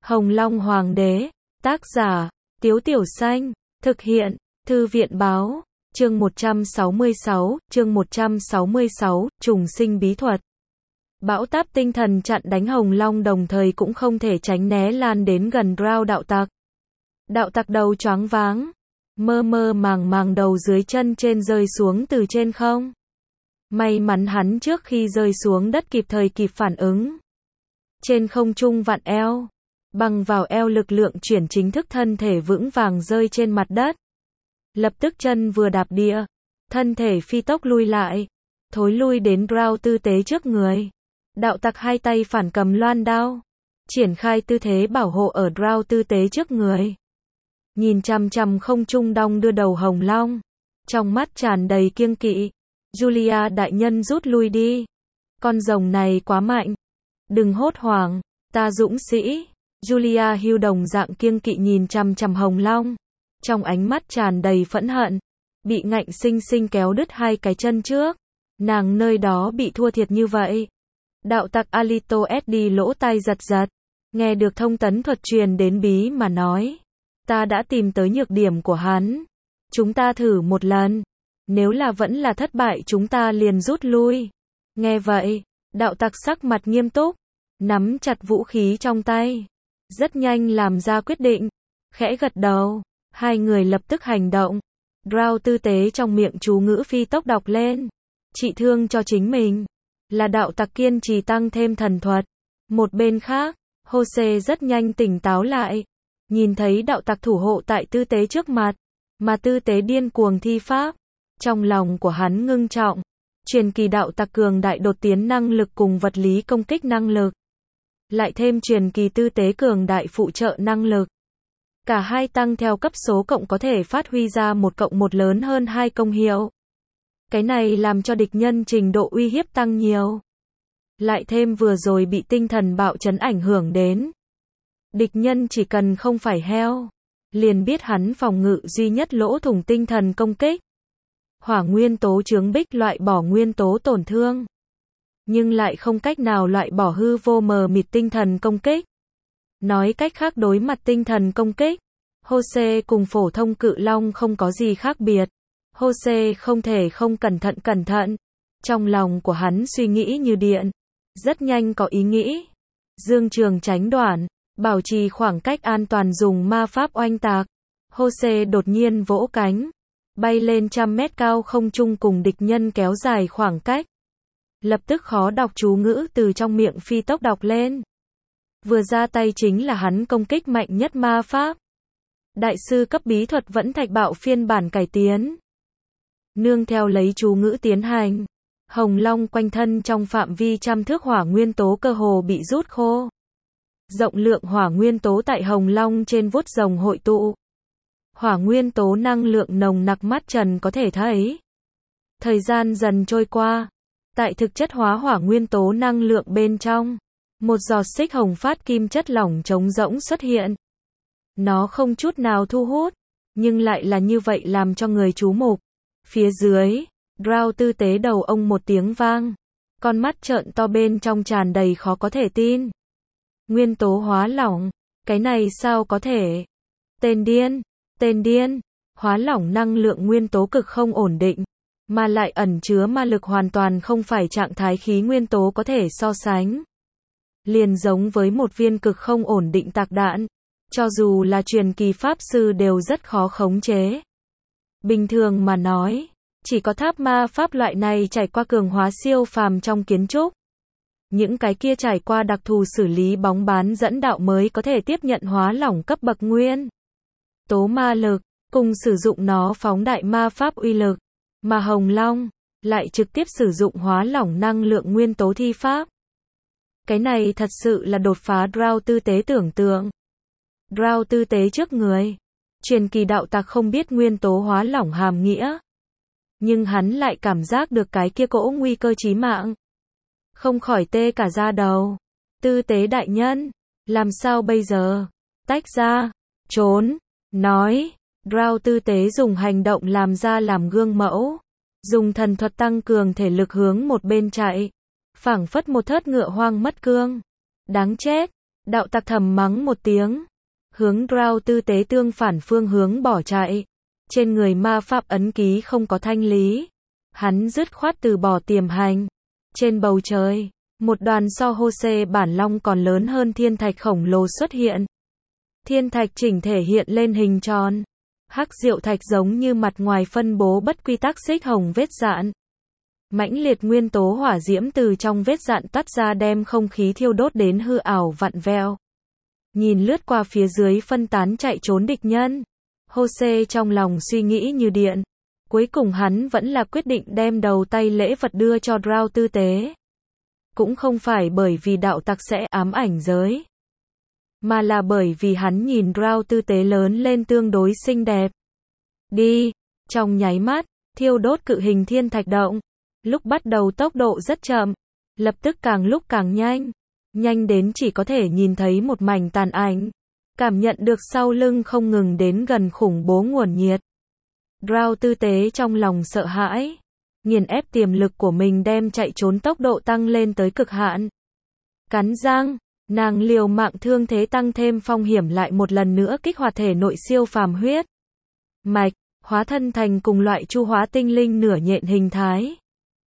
Hồng Long Hoàng đế, tác giả, Tiếu Tiểu Xanh, thực hiện, Thư viện báo, chương 166, trùng sinh bí thuật. Bão táp tinh thần chặn đánh Hồng Long đồng thời cũng không thể tránh né lan đến gần Drow đạo tặc. Đạo tặc đầu choáng váng, mơ mơ màng màng đầu dưới chân trên rơi xuống từ trên không. May mắn hắn trước khi rơi xuống đất kịp thời kịp phản ứng. Trên không trung vặn eo, bằng vào eo lực lượng chuyển chính thức thân thể vững vàng rơi trên mặt đất. Lập tức chân vừa đạp địa, thân thể phi tốc lui lại, thối lui đến Drow tư tế trước người. Đạo tặc hai tay phản cầm loan đao, triển khai tư thế bảo hộ ở Drow tư tế trước người. Nhìn chằm chằm không trung đong đưa đầu Hồng Long, trong mắt tràn đầy kiêng kỵ. Julia đại nhân rút lui đi. Con rồng này quá mạnh. Đừng hốt hoảng, ta dũng sĩ. Julia hưu đồng dạng kiêng kỵ nhìn chằm chằm Hồng Long. Trong ánh mắt tràn đầy phẫn hận. Bị ngạnh sinh sinh kéo đứt hai cái chân trước. Nàng nơi đó bị thua thiệt như vậy. Đạo tặc Alito SD lỗ tai giật giật. Nghe được thông tấn thuật truyền đến bí mà nói. Ta đã tìm tới nhược điểm của hắn. Chúng ta thử một lần. Nếu là vẫn là thất bại chúng ta liền rút lui. Nghe vậy, đạo tặc sắc mặt nghiêm túc, nắm chặt vũ khí trong tay. Rất nhanh làm ra quyết định, khẽ gật đầu, hai người lập tức hành động. Drow tư tế trong miệng chú ngữ phi tốc đọc lên. Trị thương cho chính mình. Là đạo tặc kiên trì tăng thêm thần thuật. Một bên khác, Jose rất nhanh tỉnh táo lại. Nhìn thấy đạo tặc thủ hộ tại tư tế trước mặt, mà tư tế điên cuồng thi pháp. Trong lòng của hắn ngưng trọng, truyền kỳ đạo tặc cường đại đột tiến năng lực cùng vật lý công kích năng lực. Lại thêm truyền kỳ tư tế cường đại phụ trợ năng lực. Cả hai tăng theo cấp số cộng có thể phát huy ra 1+1 lớn hơn 2 công hiệu. Cái này làm cho địch nhân trình độ uy hiếp tăng nhiều. Lại thêm vừa rồi bị tinh thần bạo chấn ảnh hưởng đến. Địch nhân chỉ cần không phải heo, liền biết hắn phòng ngự duy nhất lỗ thủng tinh thần công kích. Hỏa nguyên tố chướng bích loại bỏ nguyên tố tổn thương, nhưng lại không cách nào loại bỏ hư vô mờ mịt tinh thần công kích. Nói cách khác đối mặt tinh thần công kích, Jose cùng phổ thông cự long không có gì khác biệt. Jose không thể không cẩn thận. Trong lòng của hắn suy nghĩ như điện, rất nhanh có ý nghĩ. Dương trường tránh đoạn, bảo trì khoảng cách an toàn dùng ma pháp oanh tạc. Jose đột nhiên vỗ cánh, bay lên 100 mét cao không trung cùng địch nhân kéo dài khoảng cách. Lập tức khó đọc chú ngữ từ trong miệng phi tốc đọc lên. Vừa ra tay chính là hắn công kích mạnh nhất ma pháp. Đại sư cấp bí thuật vẫn thạch bạo phiên bản cải tiến. Nương theo lấy chú ngữ tiến hành, Hồng Long quanh thân trong phạm vi 100 thước hỏa nguyên tố cơ hồ bị rút khô. Rộng lượng hỏa nguyên tố tại Hồng Long trên vuốt rồng hội tụ. Hỏa nguyên tố năng lượng nồng nặc mắt trần có thể thấy. Thời gian dần trôi qua, tại thực chất hóa hỏa nguyên tố năng lượng bên trong, một giọt xích hồng phát kim chất lỏng trống rỗng xuất hiện. Nó không chút nào thu hút, nhưng lại là như vậy làm cho người chú mục. Phía dưới, Drow tư tế đầu ông một tiếng vang, con mắt trợn to bên trong tràn đầy khó có thể tin. Nguyên tố hóa lỏng, cái này sao có thể? Tên điên, hóa lỏng năng lượng nguyên tố cực không ổn định, mà lại ẩn chứa ma lực hoàn toàn không phải trạng thái khí nguyên tố có thể so sánh. Liền giống với một viên cực không ổn định tạc đạn, cho dù là truyền kỳ pháp sư đều rất khó khống chế. Bình thường mà nói, chỉ có tháp ma pháp loại này trải qua cường hóa siêu phàm trong kiến trúc. Những cái kia trải qua đặc thù xử lý bóng bán dẫn đạo mới có thể tiếp nhận hóa lỏng cấp bậc nguyên tố ma lực, cùng sử dụng nó phóng đại ma pháp uy lực, mà Hồng Long lại trực tiếp sử dụng hóa lỏng năng lượng nguyên tố thi pháp. Cái này thật sự là đột phá Drow tư tế tưởng tượng. Drow tư tế trước người, truyền kỳ đạo tặc không biết nguyên tố hóa lỏng hàm nghĩa, nhưng hắn lại cảm giác được cái kia cỗ nguy cơ chí mạng. Không khỏi tê cả da đầu. Tư tế đại nhân, làm sao bây giờ? Tách ra, trốn, nói. Drow tư tế dùng hành động làm ra làm gương mẫu, dùng thần thuật tăng cường thể lực hướng một bên chạy, phảng phất một thớt ngựa hoang mất cương. Đáng chết, Đạo tặc thầm mắng một tiếng, hướng Drow tư tế tương phản phương hướng bỏ chạy. Trên người ma pháp ấn ký không có thanh lý. Hắn dứt khoát từ bỏ tiềm hành. Trên bầu trời, một đoàn so Hose bản long còn lớn hơn thiên thạch khổng lồ xuất hiện. Thiên thạch chỉnh thể hiện lên hình tròn. Hắc diệu thạch giống như mặt ngoài phân bố bất quy tắc xích hồng vết dạn. Mãnh liệt nguyên tố hỏa diễm từ trong vết dạn tắt ra đem không khí thiêu đốt đến hư ảo vặn vẹo. Nhìn lướt qua phía dưới phân tán chạy trốn địch nhân. Hose trong lòng suy nghĩ như điện. Cuối cùng hắn vẫn là quyết định đem đầu tay lễ vật đưa cho Drow tư tế. Cũng không phải bởi vì đạo tặc sẽ ám ảnh giới. Mà là bởi vì hắn nhìn Drow tư tế lớn lên tương đối xinh đẹp. Đi. Trong nháy mắt, thiêu đốt cự hình thiên thạch động. Lúc bắt đầu tốc độ rất chậm. Lập tức càng lúc càng nhanh. Nhanh đến chỉ có thể nhìn thấy một mảnh tàn ảnh. Cảm nhận được sau lưng không ngừng đến gần khủng bố nguồn nhiệt. Drow tư tế trong lòng sợ hãi. Nghiền ép tiềm lực của mình đem chạy trốn tốc độ tăng lên tới cực hạn. Cắn răng, nàng liều mạng thương thế tăng thêm phong hiểm lại một lần nữa kích hoạt thể nội siêu phàm huyết mạch, hóa thân thành cùng loại chu hóa tinh linh nửa nhện hình thái.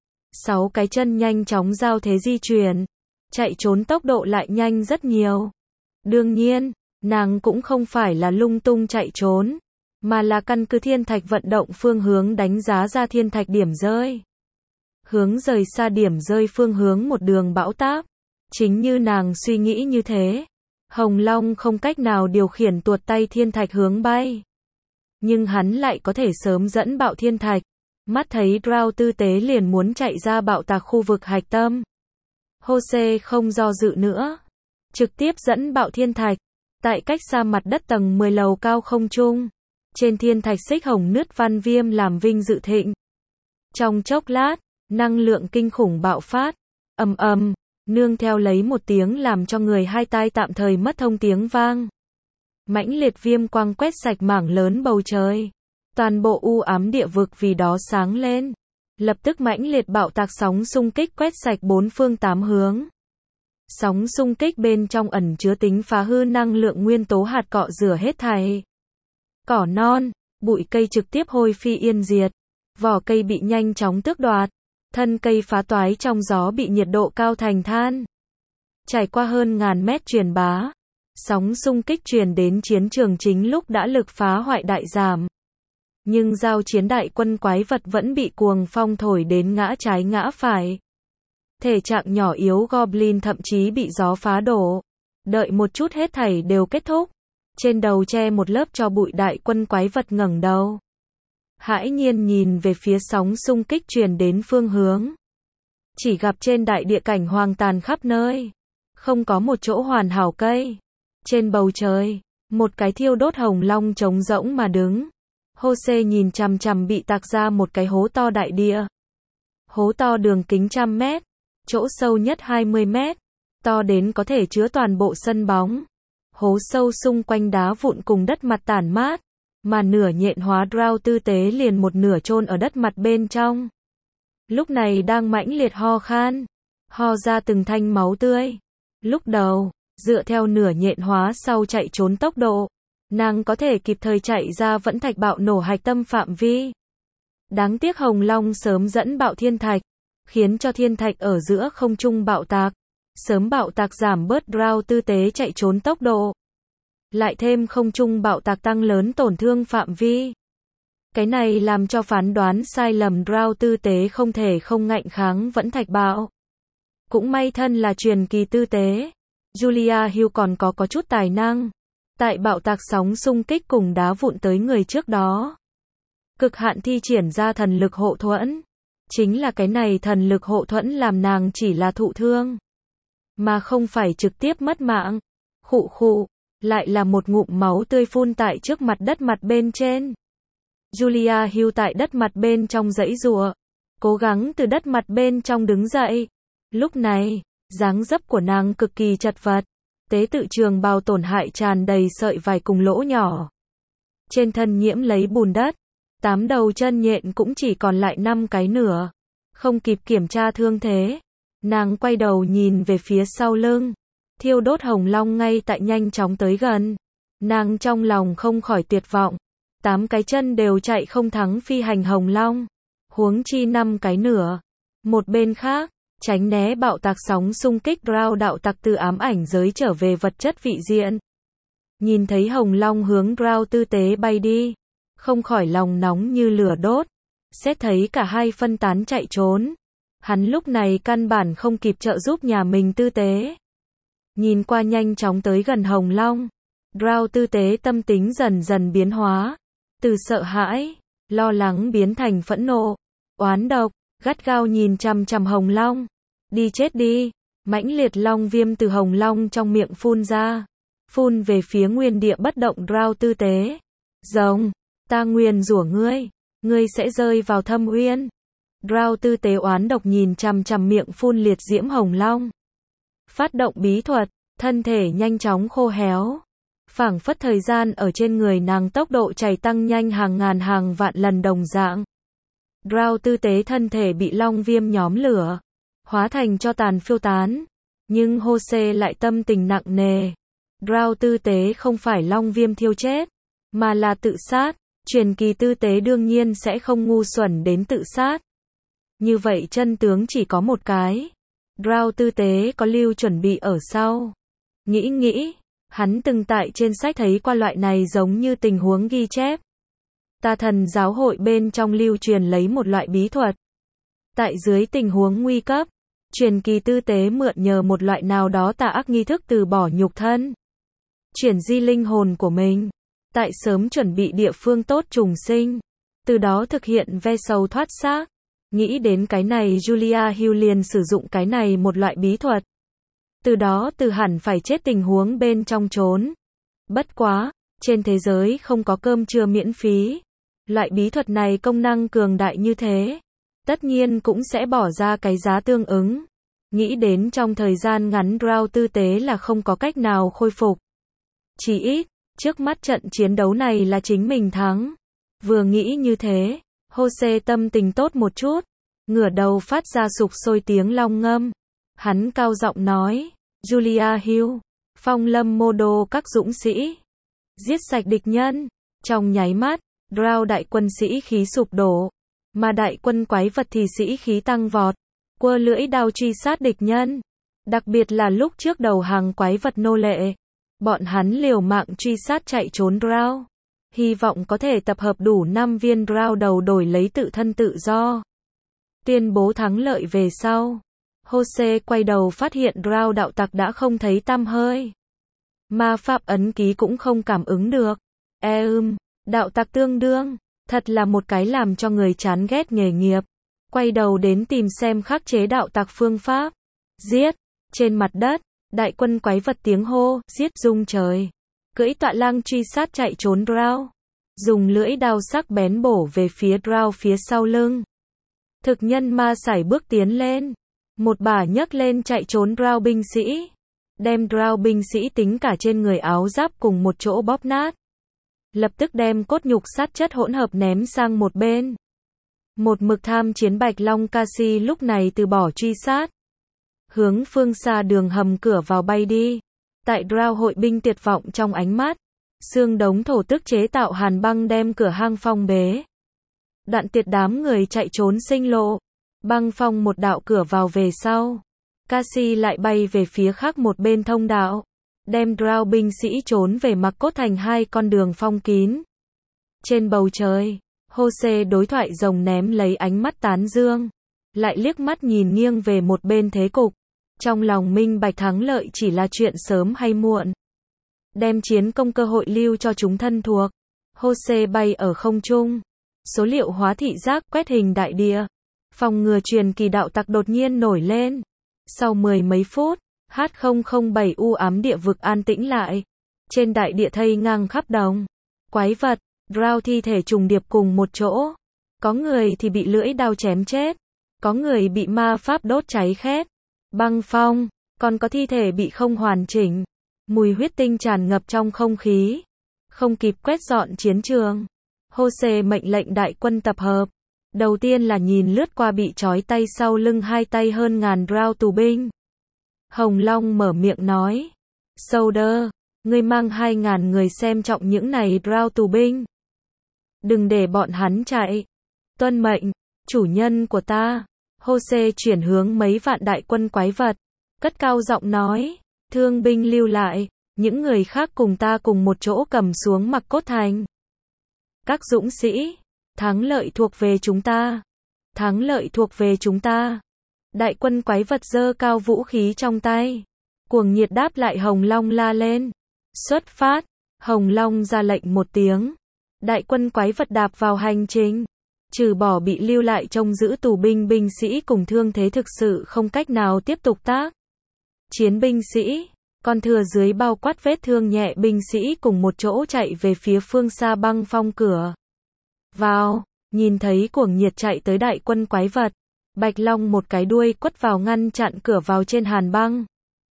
6 cái chân nhanh chóng giao thế di chuyển. Chạy trốn tốc độ lại nhanh rất nhiều. Đương nhiên, nàng cũng không phải là lung tung chạy trốn, mà là căn cứ thiên thạch vận động phương hướng đánh giá ra thiên thạch điểm rơi. Hướng rời xa điểm rơi phương hướng một đường bão táp. Chính như nàng suy nghĩ như thế. Hồng Long không cách nào điều khiển tuột tay thiên thạch hướng bay. Nhưng hắn lại có thể sớm dẫn bạo thiên thạch. Mắt thấy Drow tư tế liền muốn chạy ra bạo tạc khu vực hạch tâm. Hose không do dự nữa. Trực tiếp dẫn bạo thiên thạch. Tại cách xa mặt đất tầng 10 lầu cao không trung. Trên thiên thạch xích hồng nứt văn viêm làm vinh dự thịnh. Trong chốc lát, năng lượng kinh khủng bạo phát. Ầm ầm, nương theo lấy một tiếng làm cho người hai tai tạm thời mất thông tiếng vang. Mãnh liệt viêm quang quét sạch mảng lớn bầu trời. Toàn bộ u ám địa vực vì đó sáng lên. Lập tức mãnh liệt bạo tạc sóng xung kích quét sạch bốn phương tám hướng. Sóng xung kích bên trong ẩn chứa tính phá hư năng lượng nguyên tố hạt cọ rửa hết thảy. Cỏ non, bụi cây trực tiếp hôi phi yên diệt. Vỏ cây bị nhanh chóng tước đoạt. Thân cây phá toái trong gió bị nhiệt độ cao thành than. Trải qua hơn ngàn mét truyền bá. Sóng xung kích truyền đến chiến trường chính lúc đã lực phá hoại đại giảm. Nhưng giao chiến đại quân quái vật vẫn bị cuồng phong thổi đến ngã trái ngã phải. Thể trạng nhỏ yếu Goblin thậm chí bị gió phá đổ. Đợi một chút hết thảy đều kết thúc. Trên đầu che một lớp cho bụi đại quân quái vật ngẩng đầu. Hãi nhiên nhìn về phía sóng xung kích truyền đến phương hướng. Chỉ gặp trên đại địa cảnh hoang tàn khắp nơi. Không có một chỗ hoàn hảo cây. Trên bầu trời, một cái thiêu đốt hồng long trống rỗng mà đứng. Hose nhìn chằm chằm bị tạc ra một cái hố to đại địa. Hố to đường kính 100 mét, chỗ sâu nhất 20 mét, to đến có thể chứa toàn bộ sân bóng. Hố sâu xung quanh đá vụn cùng đất mặt tản mát, mà nửa nhện hóa Drow tư tế liền một nửa chôn ở đất mặt bên trong. Lúc này đang mãnh liệt ho khan, ho ra từng thanh máu tươi. Lúc đầu, dựa theo nửa nhện hóa sau chạy trốn tốc độ, nàng có thể kịp thời chạy ra vẫn thạch bạo nổ hạch tâm phạm vi. Đáng tiếc Hồng Long sớm dẫn bạo thiên thạch, khiến cho thiên thạch ở giữa không trung bạo tạc. Sớm bạo tạc giảm bớt Drow tư tế chạy trốn tốc độ. Lại thêm không trung bạo tạc tăng lớn tổn thương phạm vi. Cái này làm cho phán đoán sai lầm Drow tư tế không thể không ngạnh kháng vẫn thạch bạo. Cũng may thân là truyền kỳ tư tế. Julia Hill còn có chút tài năng. Tại bạo tạc sóng xung kích cùng đá vụn tới người trước đó. Cực hạn thi triển ra thần lực hộ thuẫn. Chính là cái này thần lực hộ thuẫn làm nàng chỉ là thụ thương. Mà không phải trực tiếp mất mạng. Khụ khụ. Lại là một ngụm máu tươi phun tại trước mặt đất mặt bên trên. Julia Hill tại đất mặt bên trong giãy giụa. Cố gắng từ đất mặt bên trong đứng dậy. Lúc này, dáng dấp của nàng cực kỳ chật vật. Tế tự trường bào tổn hại tràn đầy sợi vải cùng lỗ nhỏ. Trên thân nhiễm lấy bùn đất. 8 đầu chân nhện cũng chỉ còn lại 5 cái nửa. Không kịp kiểm tra thương thế. Nàng quay đầu nhìn về phía sau lưng. thiêu đốt hồng long ngay tại nhanh chóng tới gần. Nàng trong lòng không khỏi tuyệt vọng. 8 cái chân đều chạy không thắng phi hành hồng long. Huống chi 5 cái nữa. Một bên khác, tránh né bạo tạc sóng xung kích Drow đạo tặc từ ám ảnh giới trở về vật chất vị diện. Nhìn thấy hồng long hướng Drow tư tế bay đi. Không khỏi lòng nóng như lửa đốt. Xét thấy cả hai phân tán chạy trốn. Hắn lúc này căn bản không kịp trợ giúp nhà mình tư tế. Nhìn qua nhanh chóng tới gần hồng long. Drow tư tế tâm tính dần dần biến hóa. Từ sợ hãi, lo lắng biến thành phẫn nộ, oán độc, gắt gao nhìn chằm chằm hồng long. Đi chết đi, mãnh liệt long viêm từ hồng long trong miệng phun ra. Phun về phía nguyên địa bất động Drow tư tế. Rồng, ta nguyền rủa ngươi, ngươi sẽ rơi vào thâm uyên. Drow tư tế oán độc nhìn chằm chằm miệng phun liệt diễm hồng long. Phát động bí thuật, thân thể nhanh chóng khô héo. Phảng phất thời gian ở trên người nàng tốc độ chảy tăng nhanh hàng ngàn hàng vạn lần đồng dạng. Drow tư tế thân thể bị long viêm nhóm lửa, hóa thành cho tàn phiêu tán. Nhưng Hosea lại tâm tình nặng nề. Drow tư tế không phải long viêm thiêu chết, mà là tự sát. Truyền kỳ tư tế đương nhiên sẽ không ngu xuẩn đến tự sát. Như vậy chân tướng chỉ có một cái. Drow tư tế có lưu chuẩn bị ở sau. Nghĩ, hắn từng tại trên sách thấy qua loại này giống như tình huống ghi chép. Tà thần giáo hội bên trong lưu truyền lấy một loại bí thuật. Tại dưới tình huống nguy cấp, truyền kỳ tư tế mượn nhờ một loại nào đó tà ác nghi thức từ bỏ nhục thân. Chuyển di linh hồn của mình. Tại sớm chuẩn bị địa phương tốt trùng sinh. Từ đó thực hiện ve sầu thoát xác. Nghĩ đến cái này Julia Hill liền sử dụng cái này một loại bí thuật. Từ đó từ hẳn phải chết tình huống bên trong trốn. Bất quá, trên thế giới không có cơm trưa miễn phí. Loại bí thuật này công năng cường đại như thế. Tất nhiên cũng sẽ bỏ ra cái giá tương ứng. Nghĩ đến trong thời gian ngắn Drow tư tế là không có cách nào khôi phục. Chỉ ít, trước mắt trận chiến đấu này là chính mình thắng. Vừa nghĩ như thế, Hosea tâm tình tốt một chút. Ngửa đầu phát ra sục sôi tiếng long ngâm. Hắn cao giọng nói, Julia Hill, phong lâm mô đô các dũng sĩ. Giết sạch địch nhân. Trong nháy mắt, Drow đại quân sĩ khí sụp đổ. Mà đại quân quái vật thì sĩ khí tăng vọt. Quơ lưỡi đao truy sát địch nhân. Đặc biệt là lúc trước đầu hàng quái vật nô lệ. Bọn hắn liều mạng truy sát chạy trốn Drow. Hy vọng có thể tập hợp đủ 5 viên Drow đầu đổi lấy tự thân tự do. Tuyên bố thắng lợi về sau. Hosea quay đầu phát hiện Drow đạo tặc đã không thấy tăm hơi. Ma pháp ấn ký cũng không cảm ứng được. Đạo tặc tương đương. Thật là một cái làm cho người chán ghét nghề nghiệp. Quay đầu đến tìm xem khắc chế đạo tặc phương pháp. Giết. Trên mặt đất, đại quân quái vật tiếng hô, giết rung trời. Cưỡi tọa lang truy sát chạy trốn Drow. Dùng lưỡi đao sắc bén bổ về phía Drow phía sau lưng. Thực nhân ma sải bước tiến lên. Một bà nhấc lên chạy trốn Drow binh sĩ. Đem Drow binh sĩ tính cả trên người áo giáp cùng một chỗ bóp nát. Lập tức đem cốt nhục sát chất hỗn hợp ném sang một bên. Một mực tham chiến Bạch Long Cassie lúc này từ bỏ truy sát. Hướng phương xa đường hầm cửa vào bay đi. Tại Drow hội binh tuyệt vọng trong ánh mắt. Xương đống thổ tức chế tạo hàn băng đem cửa hang phong bế. Đoạn tiệt đám người chạy trốn sinh lộ. Băng phong một đạo cửa vào về sau. Cassie lại bay về phía khác một bên thông đạo. Đem Drow binh sĩ trốn về mặc cốt thành 2 con đường phong kín. Trên bầu trời, Hosea đối thoại rồng ném lấy ánh mắt tán dương. Lại liếc mắt nhìn nghiêng về một bên thế cục. Trong lòng minh bạch thắng lợi chỉ là chuyện sớm hay muộn. Đem chiến công cơ hội lưu cho chúng thân thuộc. Hosea bay ở không trung. Số liệu hóa thị giác quét hình đại địa. Phòng ngừa truyền kỳ đạo tặc đột nhiên nổi lên. Sau 10 mấy phút, H007 u ám địa vực an tĩnh lại. Trên đại địa thây ngang khắp đồng. Quái vật, Drow thi thể trùng điệp cùng một chỗ. Có người thì bị lưỡi đao chém chết. Có người bị ma pháp đốt cháy khét. Băng phong, còn có thi thể bị không hoàn chỉnh. Mùi huyết tinh tràn ngập trong không khí. Không kịp quét dọn chiến trường. Hosea mệnh lệnh đại quân tập hợp. Đầu tiên là nhìn lướt qua bị trói tay sau lưng 2 tay hơn ngàn Drow tù binh. Hồng Long mở miệng nói. Soldier, ngươi mang 2.000 người xem trọng những này Drow tù binh. Đừng để bọn hắn chạy. Tuân mệnh, chủ nhân của ta. Jose chuyển hướng mấy vạn đại quân quái vật. Cất cao giọng nói. Thương binh lưu lại. Những người khác cùng ta cùng một chỗ cầm xuống Mặc Cốt Thành. Các dũng sĩ. Thắng lợi thuộc về chúng ta. Thắng lợi thuộc về chúng ta. Đại quân quái vật giơ cao vũ khí trong tay. Cuồng nhiệt đáp lại. Hồng Long la lên. Xuất phát. Hồng Long ra lệnh một tiếng. Đại quân quái vật đạp vào hành trình. Trừ bỏ bị lưu lại trông giữ tù binh binh sĩ cùng thương thế thực sự không cách nào tiếp tục tác chiến binh sĩ, còn thừa dưới bao quát vết thương nhẹ binh sĩ cùng một chỗ chạy về phía phương xa băng phong cửa. Vào, nhìn thấy cuồng nhiệt chạy tới đại quân quái vật, Bạch Long một cái đuôi quất vào ngăn chặn cửa vào trên hàn băng.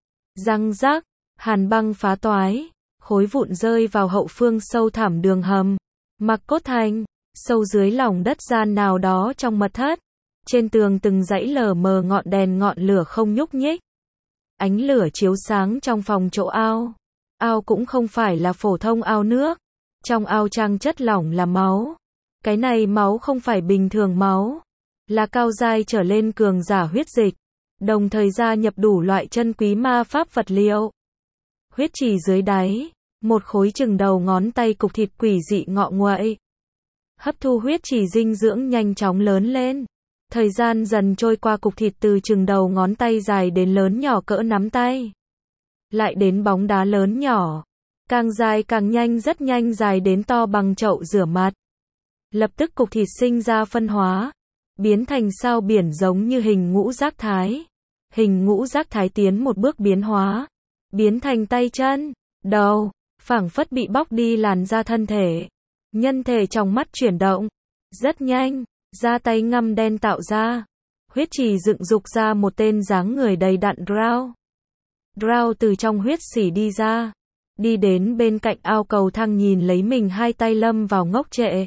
Răng rác, hàn băng phá toái, khối vụn rơi vào hậu phương sâu thẳm đường hầm. Mặc Cốt Thành, sâu dưới lòng đất gian nào đó trong mật thất. Trên tường từng dãy lờ mờ ngọn đèn ngọn lửa không nhúc nhích. Ánh lửa chiếu sáng trong phòng chỗ ao. Ao cũng không phải là phổ thông ao nước. Trong ao trang chất lỏng là máu. Cái này máu không phải bình thường máu. Là cao giai trở lên cường giả huyết dịch. Đồng thời gia nhập đủ loại chân quý ma pháp vật liệu. Huyết trì dưới đáy. Một khối chừng đầu ngón tay cục thịt quỷ dị ngọ nguậy. Hấp thu huyết trì dinh dưỡng nhanh chóng lớn lên. Thời gian dần trôi qua cục thịt từ chừng đầu ngón tay dài đến lớn nhỏ cỡ nắm tay. Lại đến bóng đá lớn nhỏ. Càng dài càng nhanh rất nhanh dài đến to bằng chậu rửa mặt. Lập tức cục thịt sinh ra phân hóa. Biến thành sao biển giống như hình ngũ giác thái. Hình ngũ giác thái tiến một bước biến hóa. Biến thành tay chân, đầu, phảng phất bị bóc đi làn da thân thể. Nhân thể trong mắt chuyển động. Rất nhanh, da tay ngăm đen tạo ra. Huyết trì dựng dục ra một tên dáng người đầy đặn Drow. Drow từ trong huyết xỉ đi ra. Đi đến bên cạnh ao cầu thang nhìn lấy mình hai tay lâm vào ngốc trệ.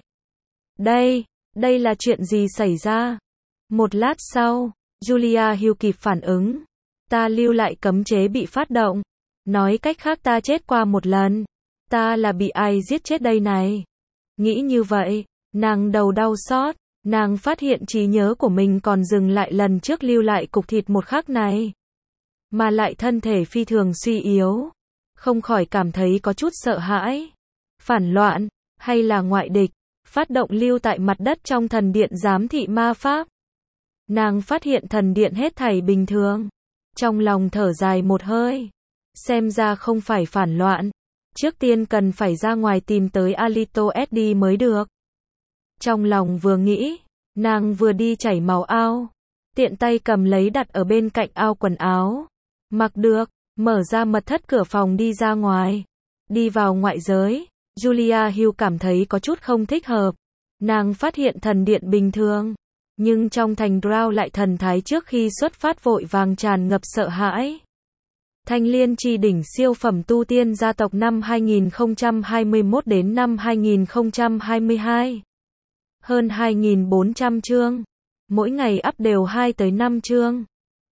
Đây là chuyện gì xảy ra? Một lát sau, Julia Hill kịp phản ứng. Ta lưu lại cấm chế bị phát động. Nói cách khác ta chết qua một lần. Ta là bị ai giết chết đây này? Nghĩ như vậy, nàng đầu đau xót. Nàng phát hiện trí nhớ của mình còn dừng lại lần trước lưu lại cục thịt một khắc này. Mà lại thân thể phi thường suy yếu. Không khỏi cảm thấy có chút sợ hãi. Phản loạn, hay là ngoại địch, phát động lưu tại mặt đất trong thần điện giám thị ma pháp. Nàng phát hiện thần điện hết thảy bình thường. Trong lòng thở dài một hơi. Xem ra không phải phản loạn. Trước tiên cần phải ra ngoài tìm tới Alito SD mới được. Trong lòng vừa nghĩ, nàng vừa đi chảy máu ao. Tiện tay cầm lấy đặt ở bên cạnh ao quần áo. Mặc được, mở ra mật thất cửa phòng đi ra ngoài. Đi vào ngoại giới, Julia Hill cảm thấy có chút không thích hợp. Nàng phát hiện thần điện bình thường. Nhưng trong thành Drow lại thần thái trước khi xuất phát vội vàng tràn ngập sợ hãi. Thanh Liên Chi đỉnh siêu phẩm tu tiên gia tộc năm 2021 đến năm 2022. Hơn 2.400 chương. Mỗi ngày up đều 2 tới 5 chương.